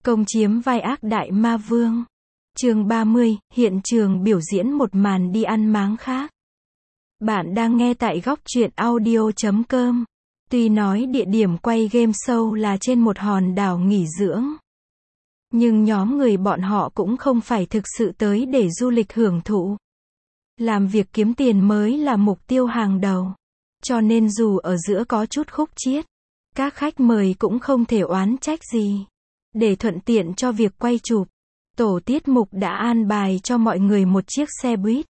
Công chiếm vai ác đại ma vương. Chương 30, hiện trường biểu diễn một màn đi ăn máng khác. Bạn đang nghe tại góc truyện audio.com. Tuy nói địa điểm quay game show là trên một hòn đảo nghỉ dưỡng, nhưng nhóm người bọn họ cũng không phải thực sự tới để du lịch hưởng thụ. Làm việc kiếm tiền mới là mục tiêu hàng đầu. Cho nên dù ở giữa có chút khúc chiết, các khách mời cũng không thể oán trách gì. Để thuận tiện cho việc quay chụp, tổ tiết mục đã an bài cho mọi người một chiếc xe buýt.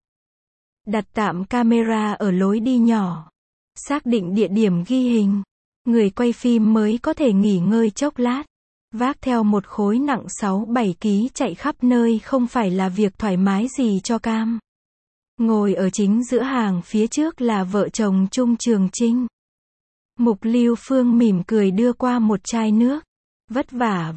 Đặt tạm camera ở lối đi nhỏ. Xác định địa điểm ghi hình. Người quay phim mới có thể nghỉ ngơi chốc lát. Vác theo một khối nặng 6-7 kg chạy khắp nơi không phải là việc thoải mái gì cho cam. Ngồi ở chính giữa hàng phía trước là vợ chồng Trung Trường Trinh. Mục Lưu Phương mỉm cười đưa qua một chai nước. Vất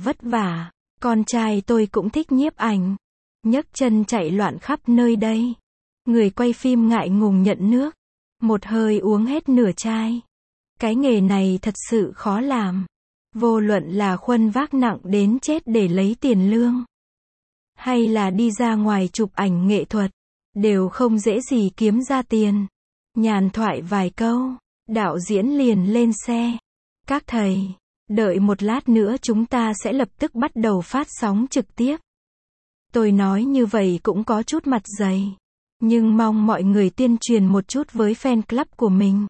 vả, con trai tôi cũng thích nhiếp ảnh. Nhấc chân chạy loạn khắp nơi đây. Người quay phim ngại ngùng nhận nước. Một hơi uống hết nửa chai. Cái nghề này thật sự khó làm. Vô luận là khuân vác nặng đến chết để lấy tiền lương, hay là đi ra ngoài chụp ảnh nghệ thuật, đều không dễ gì kiếm ra tiền. Nhàn thoại vài câu, đạo diễn liền lên xe. Các thầy, đợi một lát nữa chúng ta sẽ lập tức bắt đầu phát sóng trực tiếp. Tôi nói như vậy cũng có chút mặt dày, nhưng mong mọi người tuyên truyền một chút với fan club của mình.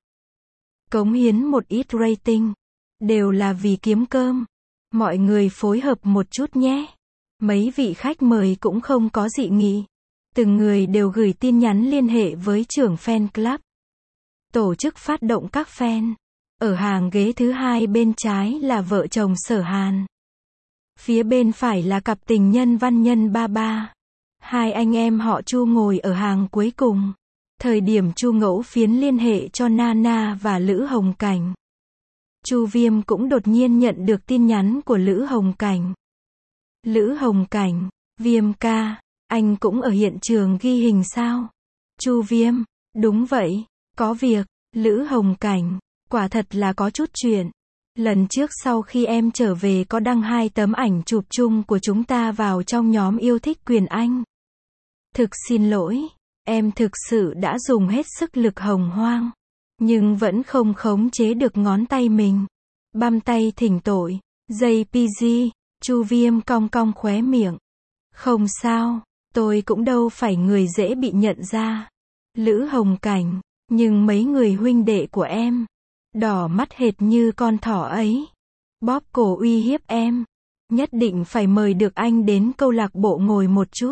Cống hiến một ít rating, đều là vì kiếm cơm. Mọi người phối hợp một chút nhé. Mấy vị khách mời cũng không có dị nghị. Từng người đều gửi tin nhắn liên hệ với trưởng fan club. Tổ chức phát động các fan. Ở hàng ghế thứ hai bên trái là vợ chồng Sở Hàn. Phía bên phải là cặp tình nhân Văn Nhân Ba Ba. Hai anh em họ Chu ngồi ở hàng cuối cùng. Thời điểm Chu Ngẫu Phiến liên hệ cho Nana và Lữ Hồng Cảnh, Chu Viêm cũng đột nhiên nhận được tin nhắn của Lữ Hồng Cảnh. Lữ Hồng Cảnh, Viêm ca, anh cũng ở hiện trường ghi hình sao? Chu Viêm, đúng vậy, có việc. Lữ Hồng Cảnh, quả thật là có chút chuyện. Lần trước sau khi em trở về có đăng 2 tấm ảnh chụp chung của chúng ta vào trong nhóm yêu thích Quyền Anh. Thực xin lỗi, em thực sự đã dùng hết sức lực hồng hoang, nhưng vẫn không khống chế được ngón tay mình. Băm tay thỉnh tội. JPG, Chu Viêm cong cong khóe miệng. Không sao, tôi cũng đâu phải người dễ bị nhận ra. Lữ Hồng Cảnh, nhưng mấy người huynh đệ của em, đỏ mắt hệt như con thỏ ấy, bóp cổ uy hiếp em. Nhất định phải mời được anh đến câu lạc bộ ngồi một chút.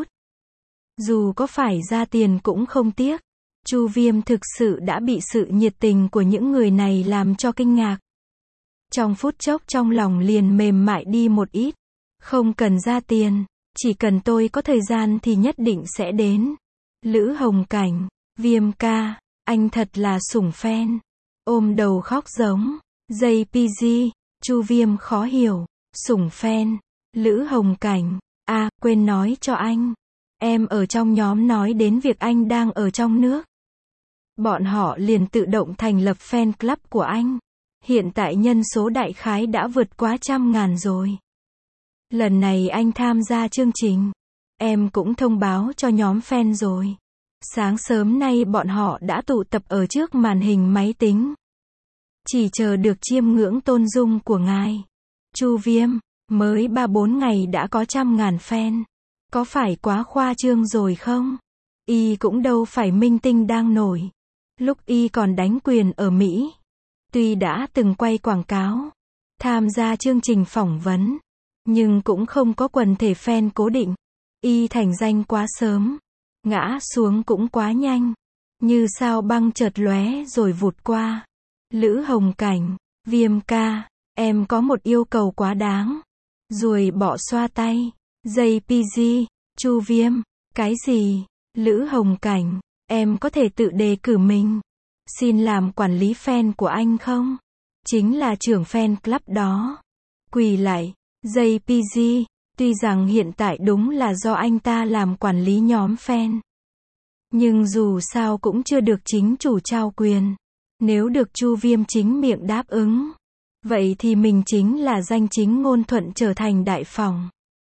Dù có phải ra tiền cũng không tiếc. Chu Viêm thực sự đã bị sự nhiệt tình của những người này làm cho kinh ngạc. Trong phút chốc trong lòng liền mềm mại đi một ít. Không cần ra tiền, chỉ cần tôi có thời gian thì nhất định sẽ đến. Lữ Hồng Cảnh, Viêm ca, anh thật là sủng fan. Ôm đầu khóc giống. JPG, Chu Viêm khó hiểu. Sủng fan. Lữ Hồng Cảnh, quên nói cho anh. Em ở trong nhóm nói đến việc anh đang ở trong nước. Bọn họ liền tự động thành lập fan club của anh. Hiện tại nhân số đại khái đã vượt quá 100.000 rồi. Lần này anh tham gia chương trình, em cũng thông báo cho nhóm fan rồi. Sáng sớm nay bọn họ đã tụ tập ở trước màn hình máy tính. Chỉ chờ được chiêm ngưỡng tôn dung của ngài. Chu Viêm, mới 3-4 ngày đã có 100.000 fan. Có phải quá khoa trương rồi không? Y cũng đâu phải minh tinh đang nổi. Lúc Y còn đánh quyền ở Mỹ, tuy đã từng quay quảng cáo, tham gia chương trình phỏng vấn, nhưng cũng không có quần thể fan cố định. Y thành danh quá sớm, ngã xuống cũng quá nhanh, như sao băng chợt lóe rồi vụt qua. Lữ Hồng Cảnh, Viêm ca, em có một yêu cầu quá đáng. Ruồi bọ xoa tay. JPG, Chu Viêm, cái gì? Lữ Hồng Cảnh, em có thể tự đề cử mình, xin làm quản lý fan của anh không? Chính là trưởng fan club đó. Quỳ lại. JPG, tuy rằng hiện tại đúng là do anh ta làm quản lý nhóm fan, nhưng dù sao cũng chưa được chính chủ trao quyền. Nếu được Chu Viêm chính miệng đáp ứng, vậy thì mình chính là danh chính ngôn thuận trở thành đại phỏng.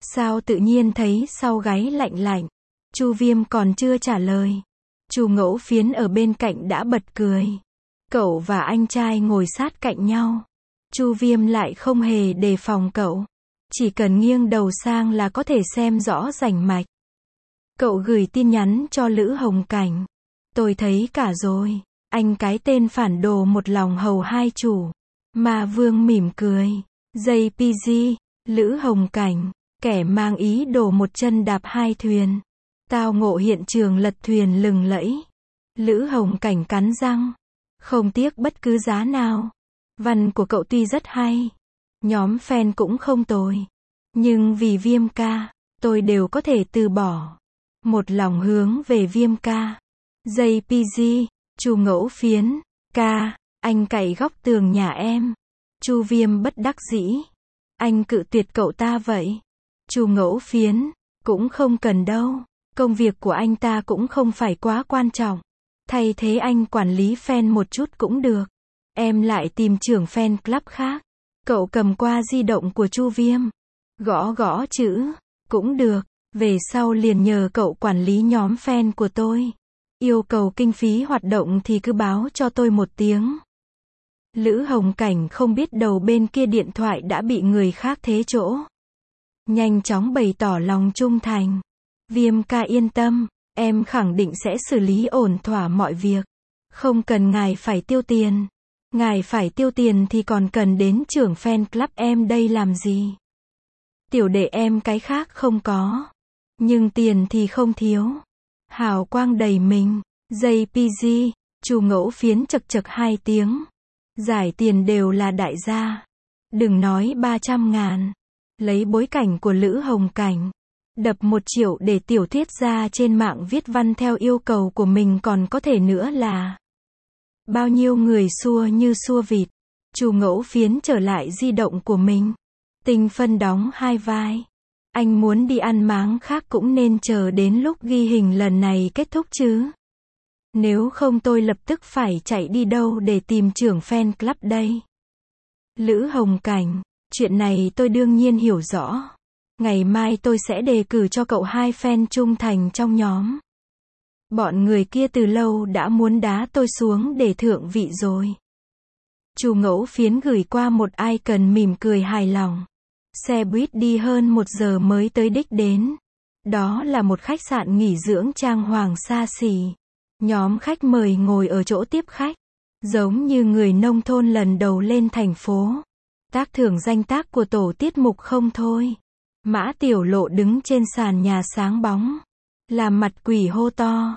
Sao tự nhiên thấy sau gáy lạnh lạnh. Chu Viêm còn chưa trả lời. Chu Ngẫu Phiến ở bên cạnh đã bật cười. Cậu và anh trai ngồi sát cạnh nhau. Chu Viêm lại không hề đề phòng cậu. Chỉ cần nghiêng đầu sang là có thể xem rõ rành mạch. Cậu gửi tin nhắn cho Lữ Hồng Cảnh. Tôi thấy cả rồi. Anh cái tên phản đồ một lòng hầu hai chủ. Ma Vương mỉm cười. JPG, Lữ Hồng Cảnh, kẻ mang ý đồ một chân đạp hai thuyền. Tao ngộ hiện trường lật thuyền lừng lẫy. Lữ Hồng Cảnh cắn răng. Không tiếc bất cứ giá nào. Văn của cậu tuy rất hay. Nhóm fan cũng không tồi. Nhưng vì Viêm ca, tôi đều có thể từ bỏ. Một lòng hướng về Viêm ca. JPG, Chu Ngẫu Phiến, ca, anh cậy góc tường nhà em. Chu Viêm bất đắc dĩ. Anh cự tuyệt cậu ta vậy. Chu Ngẫu Phiến, cũng không cần đâu. Công việc của anh ta cũng không phải quá quan trọng. Thay thế anh quản lý fan một chút cũng được. Em lại tìm trưởng fan club khác. Cậu cầm qua di động của Chu Viêm. Gõ gõ chữ. Cũng được. Về sau liền nhờ cậu quản lý nhóm fan của tôi. Yêu cầu kinh phí hoạt động thì cứ báo cho tôi một tiếng. Lữ Hồng Cảnh không biết đầu bên kia điện thoại đã bị người khác thế chỗ. Nhanh chóng bày tỏ lòng trung thành. Viêm ca yên tâm, em khẳng định sẽ xử lý ổn thỏa mọi việc. Không cần ngài phải tiêu tiền. Ngài phải tiêu tiền thì còn cần đến trưởng fan club em đây làm gì? Tiểu đệ em cái khác không có. Nhưng tiền thì không thiếu. Hào quang đầy mình. JPG, Chu Ngẫu Phiến chật chật 2 tiếng. Giải tiền đều là đại gia. Đừng nói 300.000. Lấy bối cảnh của Lữ Hồng Cảnh. Đập 1 triệu để tiểu thuyết gia trên mạng viết văn theo yêu cầu của mình còn có thể nữa là. Bao nhiêu người xua như xua vịt. Chu Ngẫu Phiến trở lại di động của mình. Tinh Phân đóng 2 vai. Anh muốn đi ăn máng khác cũng nên chờ đến lúc ghi hình lần này kết thúc chứ. Nếu không tôi lập tức phải chạy đi đâu để tìm trưởng fan club đây. Lữ Hồng Cảnh, chuyện này tôi đương nhiên hiểu rõ. Ngày mai tôi sẽ đề cử cho cậu 2 fan trung thành trong nhóm. Bọn người kia từ lâu đã muốn đá tôi xuống để thượng vị rồi. Chu Ngẫu Phiến gửi qua một icon mỉm cười hài lòng. Xe buýt đi hơn 1 giờ mới tới đích đến. Đó là một khách sạn nghỉ dưỡng trang hoàng xa xỉ. Nhóm khách mời ngồi ở chỗ tiếp khách. Giống như người nông thôn lần đầu lên thành phố. Tác thưởng danh tác của tổ tiết mục không thôi. Mã Tiểu Lộ đứng trên sàn nhà sáng bóng. Làm mặt quỷ hô to.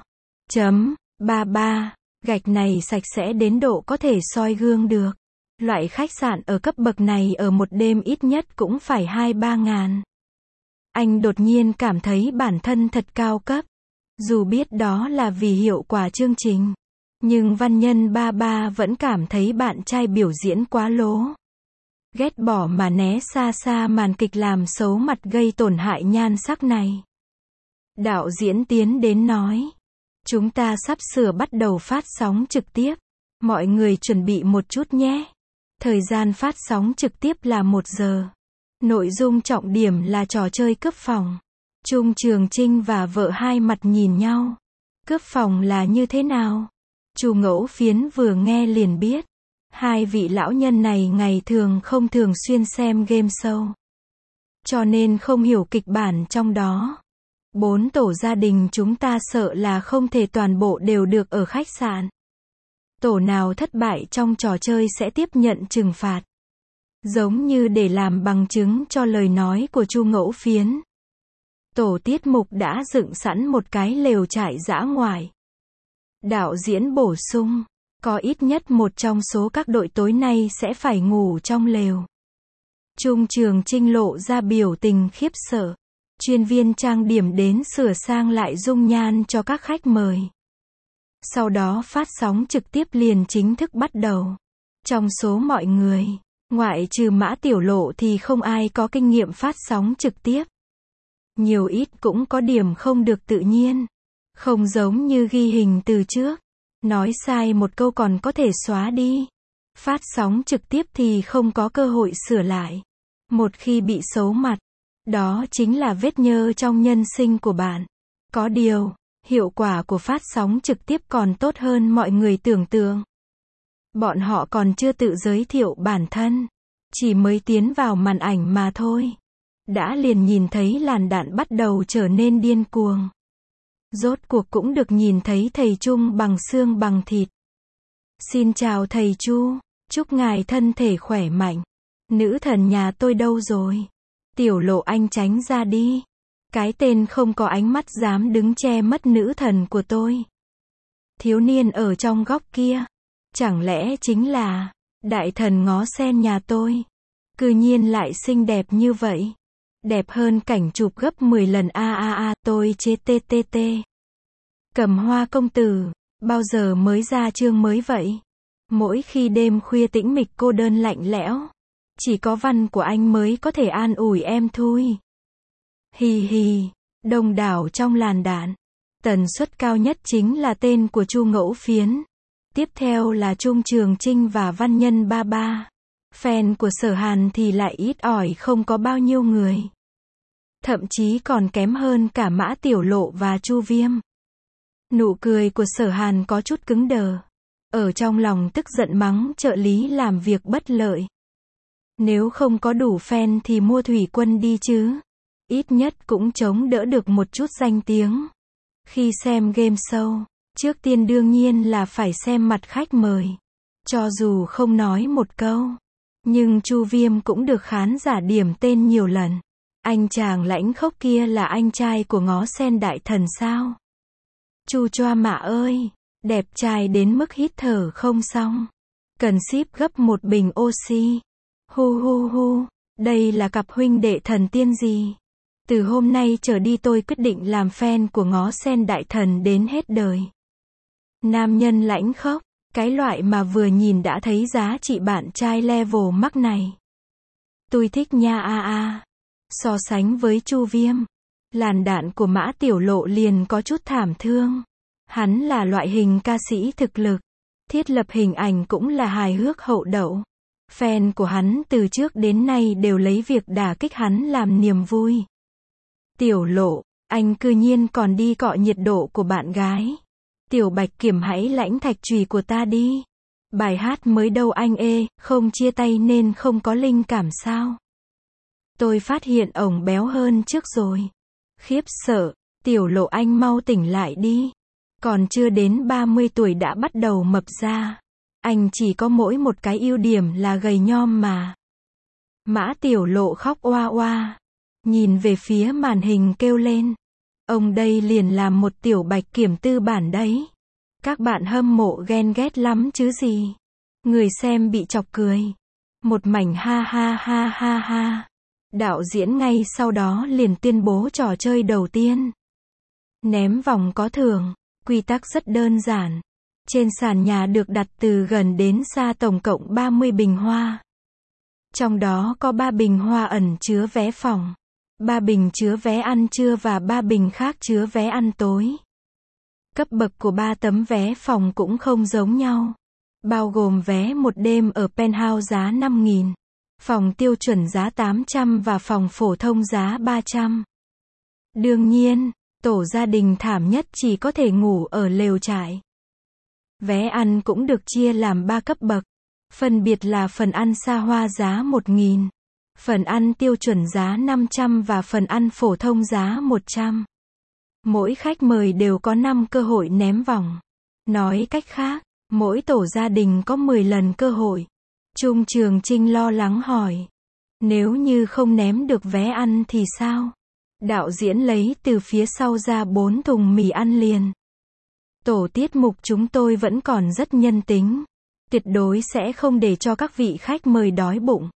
Ba, gạch này sạch sẽ đến độ có thể soi gương được. Loại khách sạn ở cấp bậc này ở một đêm ít nhất cũng phải 2-3 ngàn. Anh đột nhiên cảm thấy bản thân thật cao cấp. Dù biết đó là vì hiệu quả chương trình. Nhưng văn nhân ba vẫn cảm thấy bạn trai biểu diễn quá lố. Ghét bỏ mà né xa xa màn kịch làm xấu mặt gây tổn hại nhan sắc này. Đạo diễn tiến đến nói. Chúng ta sắp sửa bắt đầu phát sóng trực tiếp. Mọi người chuẩn bị một chút nhé. Thời gian phát sóng trực tiếp là 1 giờ. Nội dung trọng điểm là trò chơi cướp phòng. Trung Trường Trinh và vợ hai mặt nhìn nhau. Cướp phòng là như thế nào? Chu Ngẫu Phiến vừa nghe liền biết. 2 vị lão nhân này ngày thường không thường xuyên xem game show. Cho nên không hiểu kịch bản trong đó. 4 tổ gia đình chúng ta sợ là không thể toàn bộ đều được ở khách sạn. Tổ nào thất bại trong trò chơi sẽ tiếp nhận trừng phạt. Giống như để làm bằng chứng cho lời nói của Chu Ngẫu Phiến. Tổ tiết mục đã dựng sẵn một cái lều trại dã ngoại. Đạo diễn bổ sung, có ít nhất một trong số các đội tối nay sẽ phải ngủ trong lều. Trung Trường Trinh lộ ra biểu tình khiếp sợ. Chuyên viên trang điểm đến sửa sang lại dung nhan cho các khách mời. Sau đó phát sóng trực tiếp liền chính thức bắt đầu. Trong số mọi người, ngoại trừ Mã Tiểu Lộ thì không ai có kinh nghiệm phát sóng trực tiếp. Nhiều ít cũng có điểm không được tự nhiên. Không giống như ghi hình từ trước. Nói sai một câu còn có thể xóa đi. Phát sóng trực tiếp thì không có cơ hội sửa lại. Một khi bị xấu mặt, Đó chính là vết nhơ trong nhân sinh của bạn. Có điều, hiệu quả của phát sóng trực tiếp còn tốt hơn mọi người tưởng tượng. Bọn họ còn chưa tự giới thiệu bản thân, chỉ mới tiến vào màn ảnh mà thôi. Đã liền nhìn thấy làn đạn bắt đầu trở nên điên cuồng. Rốt cuộc cũng được nhìn thấy thầy Trung bằng xương bằng thịt. Xin chào thầy Chu, chúc ngài thân thể khỏe mạnh. Nữ thần nhà tôi đâu rồi? Tiểu Lộ anh tránh ra đi. Cái tên không có ánh mắt dám đứng che mất nữ thần của tôi. Thiếu niên ở trong góc kia, chẳng lẽ chính là đại thần Ngó Sen nhà tôi? Cư nhiên lại xinh đẹp như vậy. Đẹp hơn cảnh chụp gấp 10 lần tôi chê TTT. Cầm Hoa công tử, bao giờ mới ra chương mới vậy? Mỗi khi đêm khuya tĩnh mịch cô đơn lạnh lẽo, chỉ có văn của anh mới có thể an ủi em thôi. Hì hì, đông đảo trong làn đạn. Tần suất cao nhất chính là tên của Chu Ngẫu Phiến. Tiếp theo là Trung Trường Trinh và Văn Nhân Ba Ba. Fan của Sở Hàn thì lại ít ỏi không có bao nhiêu người. Thậm chí còn kém hơn cả Mã Tiểu Lộ và Chu Viêm. Nụ cười của Sở Hàn có chút cứng đờ. Ở trong lòng tức giận mắng trợ lý làm việc bất lợi. Nếu không có đủ fan thì mua thủy quân đi chứ. Ít nhất cũng chống đỡ được một chút danh tiếng. Khi xem game show, trước tiên đương nhiên là phải xem mặt khách mời. Cho dù không nói một câu, nhưng Chu Viêm cũng được khán giả điểm tên nhiều lần. Anh chàng lãnh khốc kia là anh trai của Ngó Sen đại thần sao? Chu Choa Mạ ơi, đẹp trai đến mức hít thở không xong. Cần ship gấp một bình oxy. Hu hu hu, đây là cặp huynh đệ thần tiên gì? Từ hôm nay trở đi tôi quyết định làm fan của Ngó Sen đại thần đến hết đời. Nam nhân lãnh khốc, cái loại mà vừa nhìn đã thấy giá trị bạn trai level mắc này. Tôi thích nha So sánh với Chu Viêm, làn đạn của Mã Tiểu Lộ liền có chút thảm thương. Hắn là loại hình ca sĩ thực lực, thiết lập hình ảnh cũng là hài hước hậu đậu. Fan của hắn từ trước đến nay đều lấy việc đả kích hắn làm niềm vui. Tiểu Lộ, anh cư nhiên còn đi cọ nhiệt độ của bạn gái. Tiểu Bạch Kiểm hãy lãnh thạch chùy của ta đi. Bài hát mới đâu anh ê, không chia tay nên không có linh cảm sao? Tôi phát hiện ổng béo hơn trước rồi. Khiếp sợ, Tiểu Lộ anh mau tỉnh lại đi. Còn chưa đến 30 tuổi đã bắt đầu mập ra. Anh chỉ có mỗi một cái ưu điểm là gầy nhom mà. Mã Tiểu Lộ khóc oa oa. Nhìn về phía màn hình kêu lên. Ông đây liền làm một Tiểu Bạch Kiểm tư bản đấy. Các bạn hâm mộ ghen ghét lắm chứ gì. Người xem bị chọc cười. Một mảnh ha ha ha ha ha. Đạo diễn ngay sau đó liền tuyên bố trò chơi đầu tiên. Ném vòng có thưởng. Quy tắc rất đơn giản. Trên sàn nhà được đặt từ gần đến xa tổng cộng 30 bình hoa. Trong đó có 3 bình hoa ẩn chứa vé phòng, 3 bình chứa vé ăn trưa và 3 bình khác chứa vé ăn tối. Cấp bậc của 3 tấm vé phòng cũng không giống nhau. Bao gồm vé một đêm ở Penthouse giá 5.000, phòng tiêu chuẩn giá 800 và phòng phổ thông giá 300. Đương nhiên, tổ gia đình thảm nhất chỉ có thể ngủ ở lều trại. Vé ăn cũng được chia làm 3 cấp bậc. Phân biệt là phần ăn xa hoa giá 1.000, phần ăn tiêu chuẩn giá 500 và phần ăn phổ thông giá 100. Mỗi khách mời đều có 5 cơ hội ném vòng. Nói cách khác, mỗi tổ gia đình có 10 lần cơ hội. Trung Trường Trinh lo lắng hỏi. Nếu như không ném được vé ăn thì sao? Đạo diễn lấy từ phía sau ra 4 thùng mì ăn liền. Tổ tiết mục chúng tôi vẫn còn rất nhân tính. Tuyệt đối sẽ không để cho các vị khách mời đói bụng.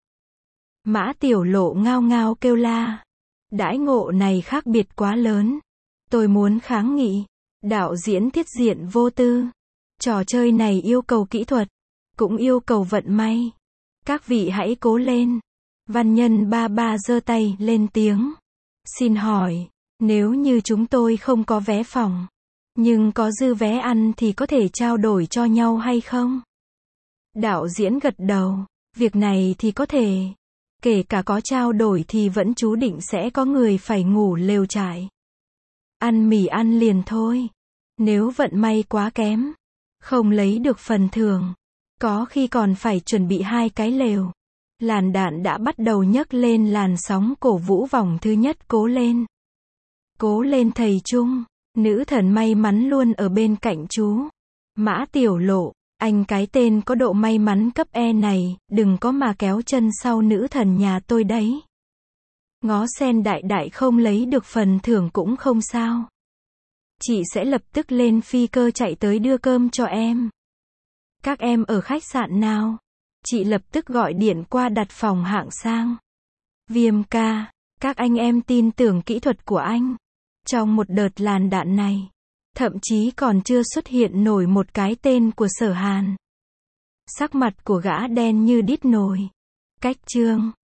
Mã Tiểu Lộ ngao ngao kêu la. Đãi ngộ này khác biệt quá lớn. Tôi muốn kháng nghị. Đạo diễn tiết diện vô tư. Trò chơi này yêu cầu kỹ thuật, cũng yêu cầu vận may. Các vị hãy cố lên. Văn Nhân Ba Ba giơ tay lên tiếng. Xin hỏi, nếu như chúng tôi không có vé phòng, nhưng có dư vé ăn thì có thể trao đổi cho nhau hay không? Đạo diễn gật đầu. Việc này thì có thể. Kể cả có trao đổi thì vẫn chú định sẽ có người phải ngủ lều trại. Ăn mì ăn liền thôi. Nếu vận may quá kém, không lấy được phần thưởng, có khi còn phải chuẩn bị 2 cái lều. Làn đạn đã bắt đầu nhấc lên làn sóng cổ vũ vòng thứ nhất. Cố lên. Cố lên thầy Trung. Nữ thần may mắn luôn ở bên cạnh chú. Mã Tiểu Lộ, anh cái tên có độ may mắn cấp E này, đừng có mà kéo chân sau nữ thần nhà tôi đấy. Ngó sen đại đại không lấy được phần thưởng cũng không sao. Chị sẽ lập tức lên phi cơ chạy tới đưa cơm cho em. Các em ở khách sạn nào? Chị lập tức gọi điện qua đặt phòng hạng sang. Viêm ca, các anh em tin tưởng kỹ thuật của anh. Trong một đợt làn đạn này, thậm chí còn chưa xuất hiện nổi một cái tên của Sở Hàn. Sắc mặt của gã đen như đít nồi. Cách chương